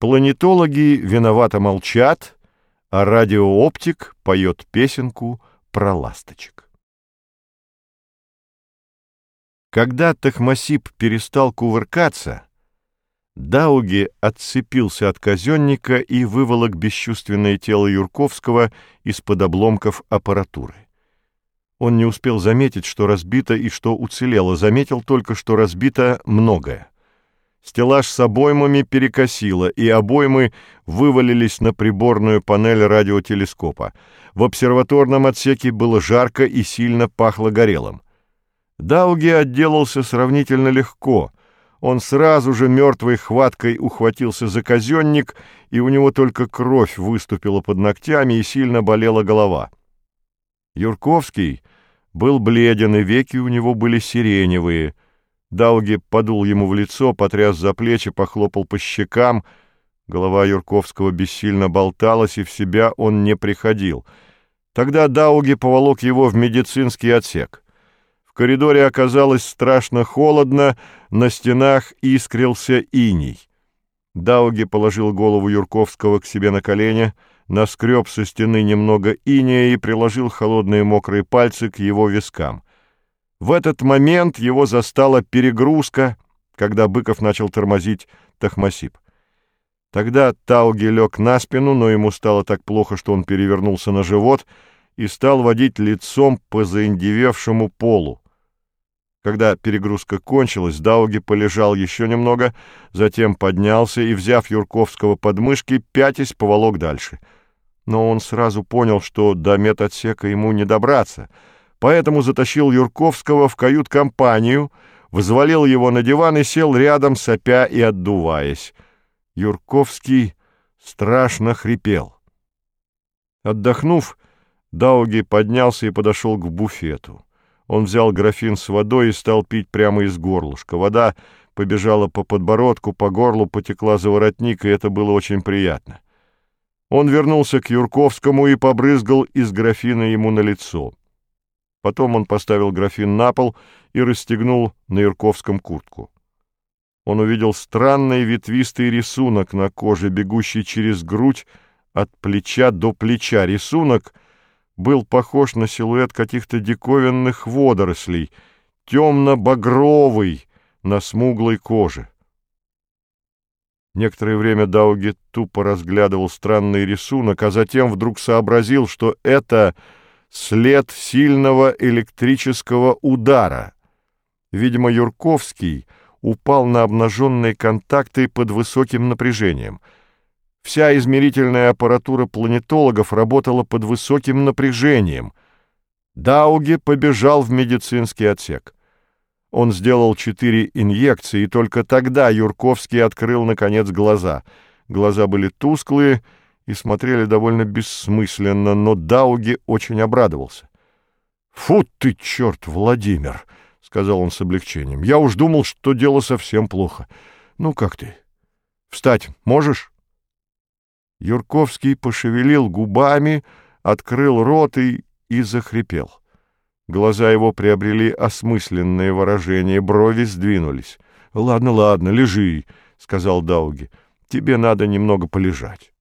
Планетологи виновато молчат, а радиооптик поет песенку про ласточек. Когда Тахмасип перестал кувыркаться, Дауги отцепился от казенника и выволок бесчувственное тело Юрковского из-под обломков аппаратуры. Он не успел заметить, что разбито и что уцелело, заметил только, что разбито многое. Стеллаж с обоймами перекосило, и обоймы вывалились на приборную панель радиотелескопа. В обсерваторном отсеке было жарко и сильно пахло горелым. Дауги отделался сравнительно легко. Он сразу же мертвой хваткой ухватился за казенник, и у него только кровь выступила под ногтями и сильно болела голова. Юрковский был бледен, и веки у него были сиреневые. Дауги подул ему в лицо, потряс за плечи, похлопал по щекам. Голова Юрковского бессильно болталась, и в себя он не приходил. Тогда Дауги поволок его в медицинский отсек. В коридоре оказалось страшно холодно, на стенах искрился иней. Дауги положил голову Юрковского к себе на колени, наскреб со стены немного инея и приложил холодные мокрые пальцы к его вискам. В этот момент его застала перегрузка, когда Быков начал тормозить Тахмасип. Тогда Дауги лег на спину, но ему стало так плохо, что он перевернулся на живот и стал водить лицом по заиндевевшему полу. Когда перегрузка кончилась, Дауги полежал еще немного, затем поднялся и, взяв Юрковского под мышки, пятясь поволок дальше. Но он сразу понял, что до медотсека ему не добраться, поэтому затащил Юрковского в кают-компанию, взвалил его на диван и сел рядом, сопя и отдуваясь. Юрковский страшно хрипел. Отдохнув, Дауги поднялся и подошел к буфету. Он взял графин с водой и стал пить прямо из горлышка. Вода побежала по подбородку, по горлу потекла за воротник, и это было очень приятно. Он вернулся к Юрковскому и побрызгал из графина ему на лицо. Потом он поставил графин на пол и расстегнул на Юрковском куртку. Он увидел странный ветвистый рисунок на коже, бегущий через грудь от плеча до плеча. Рисунок был похож на силуэт каких-то диковинных водорослей, темно-багровый, на смуглой коже. Некоторое время Дауги тупо разглядывал странный рисунок, а затем вдруг сообразил, что это след сильного электрического удара. Видимо, Юрковский упал на обнаженные контакты под высоким напряжением. Вся измерительная аппаратура планетологов работала под высоким напряжением. Дауги побежал в медицинский отсек. Он сделал 4 инъекции, и только тогда Юрковский открыл, наконец, глаза. Глаза были тусклые и смотрели довольно бессмысленно, но Дауги очень обрадовался. «Фу ты, черт, Владимир!» — сказал он с облегчением. «Я уж думал, что дело совсем плохо. Ну, как ты? Встать можешь?» Юрковский пошевелил губами, открыл рот и захрипел. Глаза его приобрели осмысленное выражение, брови сдвинулись. — Ладно, ладно, лежи, — сказал Дауги. — Тебе надо немного полежать.